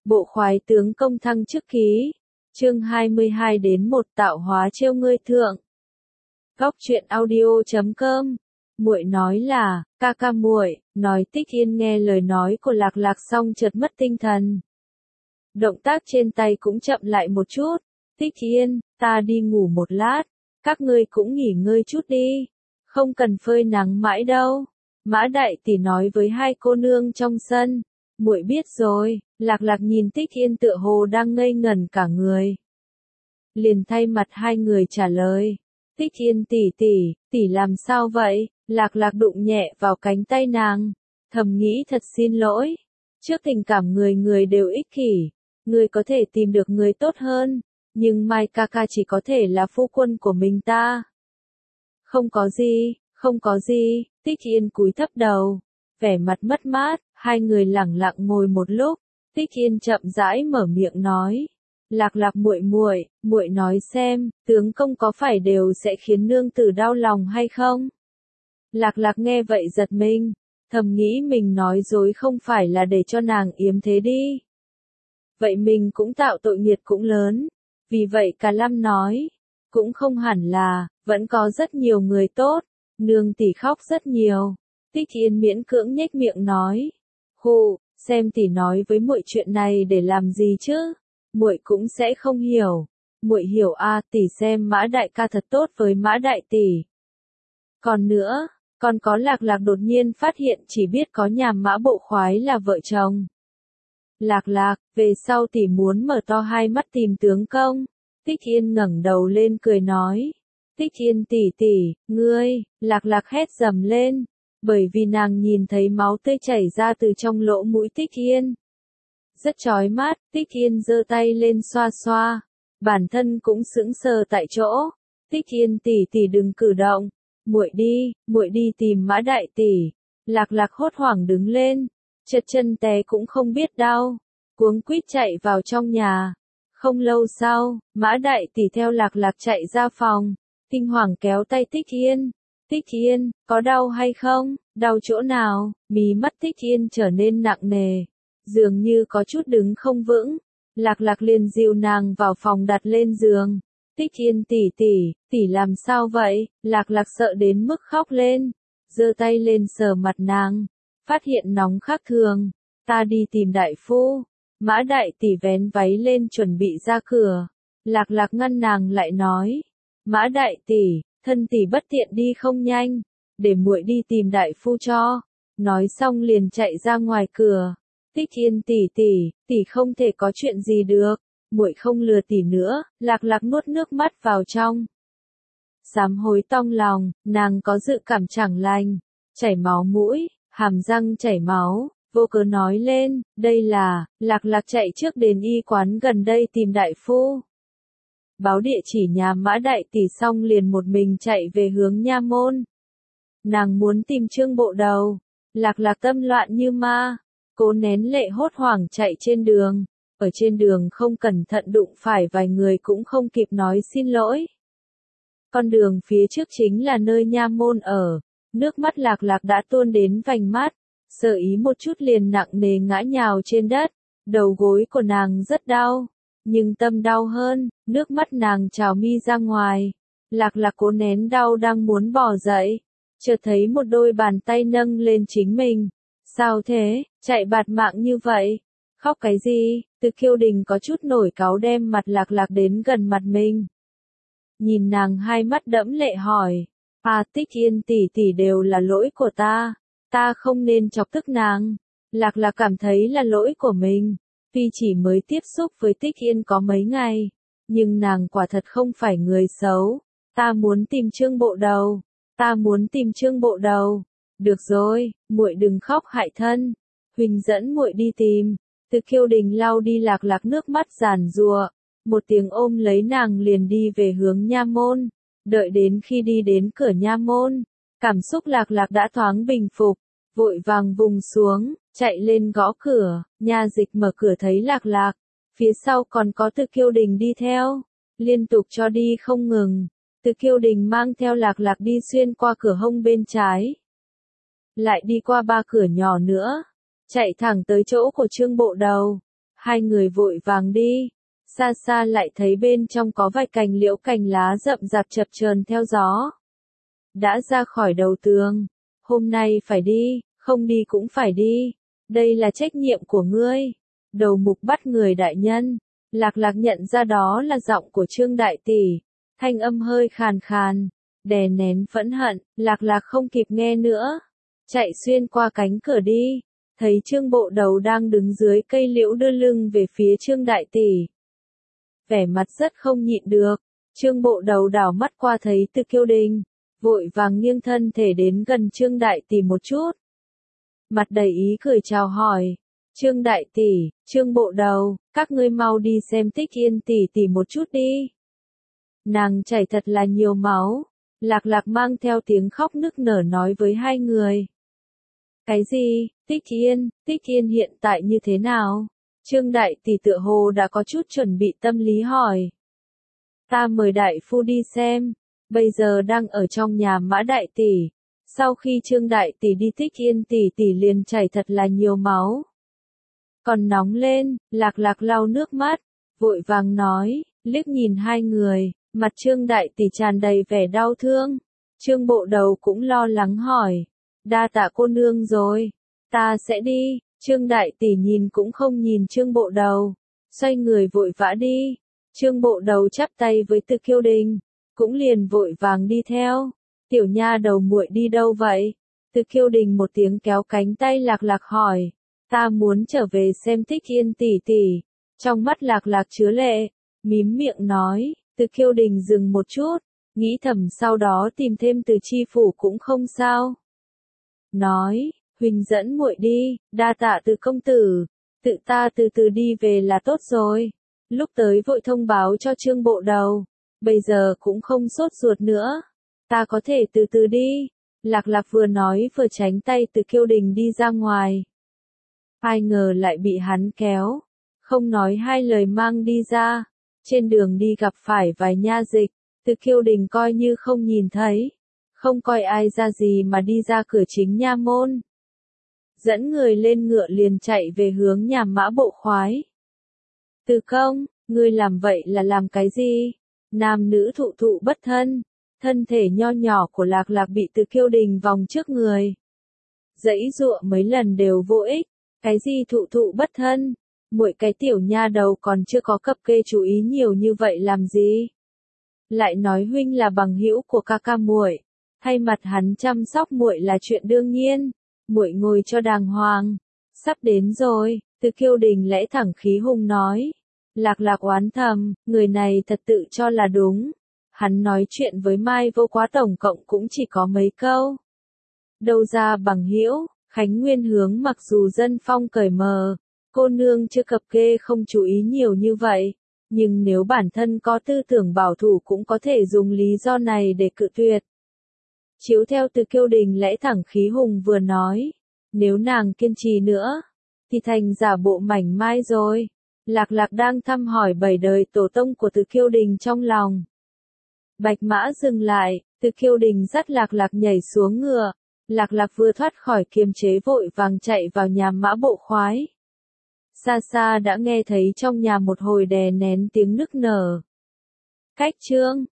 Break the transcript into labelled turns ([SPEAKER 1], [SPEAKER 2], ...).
[SPEAKER 1] Bộ khoái tướng công thăng chức ký. Chương 22 đến 1 tạo hóa trêu ngươi thượng. Góc truyện audio.com. Muội nói là, ca ca muội, nói Tích Yên nghe lời nói của Lạc Lạc xong chợt mất tinh thần. Động tác trên tay cũng chậm lại một chút. Tích Yên, ta đi ngủ một lát, các ngươi cũng nghỉ ngơi chút đi, không cần phơi nắng mãi đâu. Mã đại tỷ nói với hai cô nương trong sân. Muội biết rồi. Lạc Lạc nhìn Tích Yên tựa hồ đang ngây ngẩn cả người, liền thay mặt hai người trả lời. Tích Yên tỷ làm sao vậy? Lạc Lạc đụng nhẹ vào cánh tay nàng, thầm nghĩ thật xin lỗi. Trước tình cảm người đều ích kỷ, người có thể tìm được người tốt hơn, nhưng Mai ca ca chỉ có thể là phu quân của mình ta. Không có gì, Tích Yên cúi thấp đầu, vẻ mặt mất mát, hai người lẳng lặng ngồi một lúc, Tích Yên chậm rãi mở miệng nói. Lạc Lạc muội nói xem, tướng công có phải đều sẽ khiến nương tử đau lòng hay không? Lạc Lạc nghe vậy giật mình, thầm nghĩ mình nói dối không phải là để cho nàng yếm thế đi. Vậy mình cũng tạo tội nghiệt cũng lớn. Vì vậy Cả Lâm nói, cũng không hẳn là, vẫn có rất nhiều người tốt, nương tỷ khóc rất nhiều. Tích Yên miễn cưỡng nhếch miệng nói, hù, xem tỷ nói với muội chuyện này để làm gì chứ? Muội cũng sẽ không hiểu. Muội hiểu a, tỷ xem Mã đại ca thật tốt với Mã đại tỷ. Còn nữa, còn có Lạc Lạc đột nhiên phát hiện chỉ biết có nhà Mã bộ khoái là vợ chồng. Lạc Lạc, về sau tỷ muốn mở to hai mắt tìm tướng công. Tích Yên ngẩng đầu lên cười nói. Tích Yên tỷ, ngươi, Lạc Lạc hét dầm lên, bởi vì nàng nhìn thấy máu tươi chảy ra từ trong lỗ mũi Tích Yên. Rất chói mắt, Tích Yên giơ tay lên xoa xoa, bản thân cũng sững sờ tại chỗ. Tích Yên tỷ đừng cử động, muội đi tìm Mã đại tỷ. Lạc Lạc hốt hoảng đứng lên, trượt chân té cũng không biết đau, cuống quýt chạy vào trong nhà. Không lâu sau, Mã đại tỷ theo Lạc Lạc chạy ra phòng, kinh hoàng kéo tay Tích Yên. Tích Yên, có đau hay không? Đau chỗ nào? Mí mắt Tích Yên trở nên nặng nề, dường như có chút đứng không vững. Lạc Lạc liền dìu nàng vào phòng đặt lên giường. Tích Yên tỷ làm sao vậy? Lạc Lạc sợ đến mức khóc lên, giơ tay lên sờ mặt nàng, phát hiện nóng khác thường. Ta đi tìm đại phu. Mã đại tỷ vén váy lên chuẩn bị ra cửa. Lạc Lạc ngăn nàng lại nói, Mã đại tỷ, thân tỷ bất tiện đi không nhanh, để muội đi tìm đại phu cho. Nói xong liền chạy ra ngoài cửa. Tích Yên tỷ không thể có chuyện gì được, muội không lừa tỷ nữa. Lạc Lạc nuốt nước mắt vào trong, sám hối tong lòng, nàng có dự cảm chẳng lành, chảy máu mũi, hàm răng chảy máu, vô cớ nói lên, đây là. Lạc Lạc chạy trước đến y quán gần đây tìm đại phu, báo địa chỉ nhà Mã đại tỷ xong liền một mình chạy về hướng nha môn. Nàng muốn tìm Trương Bộ Đầu. Lạc Lạc tâm loạn như ma, cố nén lệ hốt hoảng chạy trên đường. Ở trên đường không cẩn thận đụng phải vài người cũng không kịp nói xin lỗi. Con đường phía trước chính là nơi nha môn ở. Nước mắt Lạc Lạc đã tuôn đến vành mắt, sơ ý một chút liền nặng nề ngã nhào trên đất. Đầu gối của nàng rất đau, nhưng tâm đau hơn, nước mắt nàng trào mi ra ngoài. Lạc Lạc cố nén đau đang muốn bỏ dậy, chợt thấy một đôi bàn tay nâng lên chính mình. Sao thế, chạy bạt mạng như vậy? Khóc cái gì? Từ Kiêu Đình có chút nổi cáu đem mặt Lạc Lạc đến gần mặt mình. Nhìn nàng hai mắt đẫm lệ hỏi, Tích Yên tỷ đều là lỗi của ta không nên chọc tức nàng. Lạc Lạc cảm thấy là lỗi của mình, tuy chỉ mới tiếp xúc với Tích Yên có mấy ngày, nhưng nàng quả thật không phải người xấu. Ta muốn tìm Trương Bộ Đầu. Được rồi, muội đừng khóc hại thân, huynh dẫn muội đi tìm. Từ Kiêu Đình lau đi Lạc Lạc nước mắt giàn giụa, một tiếng ôm lấy nàng liền đi về hướng nha môn. Đợi đến khi đi đến cửa nha môn, cảm xúc Lạc Lạc đã thoáng bình phục, vội vàng vùng xuống, chạy lên gõ cửa. Nha dịch mở cửa thấy Lạc Lạc, phía sau còn có Từ Kiêu Đình đi theo, liên tục cho đi không ngừng. Từ Kiêu Đình mang theo Lạc Lạc đi xuyên qua cửa hông bên trái, lại đi qua 3 cửa nhỏ nữa, chạy thẳng tới chỗ của Trương Bộ Đầu. Hai người vội vàng đi. Xa xa lại thấy bên trong có vài cành liễu cành lá rậm rạp chập chờn theo gió. Đã ra khỏi đầu tường. Hôm nay phải đi, không đi cũng phải đi. Đây là trách nhiệm của ngươi. Đầu mục bắt người đại nhân. Lạc Lạc nhận ra đó là giọng của Trương đại tỷ. Thanh âm hơi khàn khàn, đè nén phẫn hận, Lạc Lạc không kịp nghe nữa. Chạy xuyên qua cánh cửa đi. Thấy Trương Bộ Đầu đang đứng dưới cây liễu đưa lưng về phía Trương đại tỷ. Vẻ mặt rất không nhịn được. Trương Bộ Đầu đảo mắt qua thấy Từ Kiêu Đình. Vội vàng nghiêng thân thể đến gần Trương đại tỷ một chút. Mặt đầy ý cười chào hỏi. Trương đại tỷ, Trương Bộ Đầu, các ngươi mau đi xem Tích Yên tỷ tỷ một chút đi. Nàng chảy thật là nhiều máu. Lạc Lạc mang theo tiếng khóc nức nở nói với hai người. Cái gì, Tích Yên hiện tại như thế nào? Trương đại tỷ tựa hồ đã có chút chuẩn bị tâm lý hỏi. Ta mời đại phu đi xem, bây giờ đang ở trong nhà Mã đại tỷ. Sau khi Trương đại tỷ đi Tích Yên tỷ tỷ liền chảy thật là nhiều máu. Còn nóng lên, Lạc Lạc lau nước mắt, vội vàng nói, liếc nhìn hai người, mặt Trương đại tỷ tràn đầy vẻ đau thương. Trương Bộ Đầu cũng lo lắng hỏi, đa tạ cô nương rồi, ta sẽ đi. Trương đại tỷ nhìn cũng không nhìn Trương Bộ Đầu, xoay người vội vã đi. Trương Bộ Đầu chắp tay với Từ Kiêu Đình, cũng liền vội vàng đi theo. Tiểu nha đầu muội đi đâu vậy? Từ Kiêu Đình một tiếng kéo cánh tay Lạc Lạc hỏi. Ta muốn trở về xem Tích Yên tỷ tỷ. Trong mắt Lạc Lạc chứa lệ, mím miệng nói. Từ Kiêu Đình dừng một chút, nghĩ thầm sau đó tìm thêm Từ Chi Phủ cũng không sao. Nói, huynh dẫn muội đi, đa tạ Từ công tử, tự ta từ từ đi về là tốt rồi. Lúc tới vội thông báo cho Trương Bộ Đầu, bây giờ cũng không sốt ruột nữa, ta có thể từ từ đi. Lạc Lạc vừa nói vừa tránh tay Từ Kiêu Đình đi ra ngoài. Ai ngờ lại bị hắn kéo, không nói hai lời mang đi ra. Trên đường đi gặp phải vài nha dịch, Từ Kiêu Đình coi như không nhìn thấy, không coi ai ra gì mà đi ra cửa chính nha môn. Dẫn người lên ngựa liền chạy về hướng nhà Mã Bộ Khoái. Từ công, ngươi làm vậy là làm cái gì? Nam nữ thụ thụ bất thân, thân thể nho nhỏ của Lạc Lạc bị Từ Kiêu Đình vòng trước người. Giãy giụa mấy lần đều vô ích, cái gì thụ thụ bất thân? Muội cái tiểu nha đầu còn chưa có cập kê chú ý nhiều như vậy làm gì? Lại nói huynh là bằng hữu của ca ca muội, thay mặt hắn chăm sóc muội là chuyện đương nhiên. Muội ngồi cho đàng hoàng, sắp đến rồi. Từ Kiêu Đình lẽ thẳng khí hùng nói. Lạc Lạc oán thầm, người này thật tự cho là đúng. Hắn nói chuyện với Mai Vô Quá tổng cộng cũng chỉ có mấy câu. Đâu ra bằng hữu. Khánh Nguyên hướng mặc dù dân phong cởi mờ, cô nương chưa cập kê không chú ý nhiều như vậy, nhưng nếu bản thân có tư tưởng bảo thủ cũng có thể dùng lý do này để cự tuyệt. Chiếu theo Từ Kiêu Đình lẽ thẳng khí hùng vừa nói, nếu nàng kiên trì nữa, thì thành giả bộ mảnh mai rồi. Lạc Lạc đang thăm hỏi bảy đời tổ tông của Từ Kiêu Đình trong lòng. Bạch mã dừng lại, Từ Kiêu Đình dắt Lạc Lạc nhảy xuống ngựa. Lạc Lạc vừa thoát khỏi kiềm chế vội vàng chạy vào nhà Mã Bộ Khoái. Xa xa đã nghe thấy trong nhà một hồi đè nén tiếng nức nở. Cách Trương,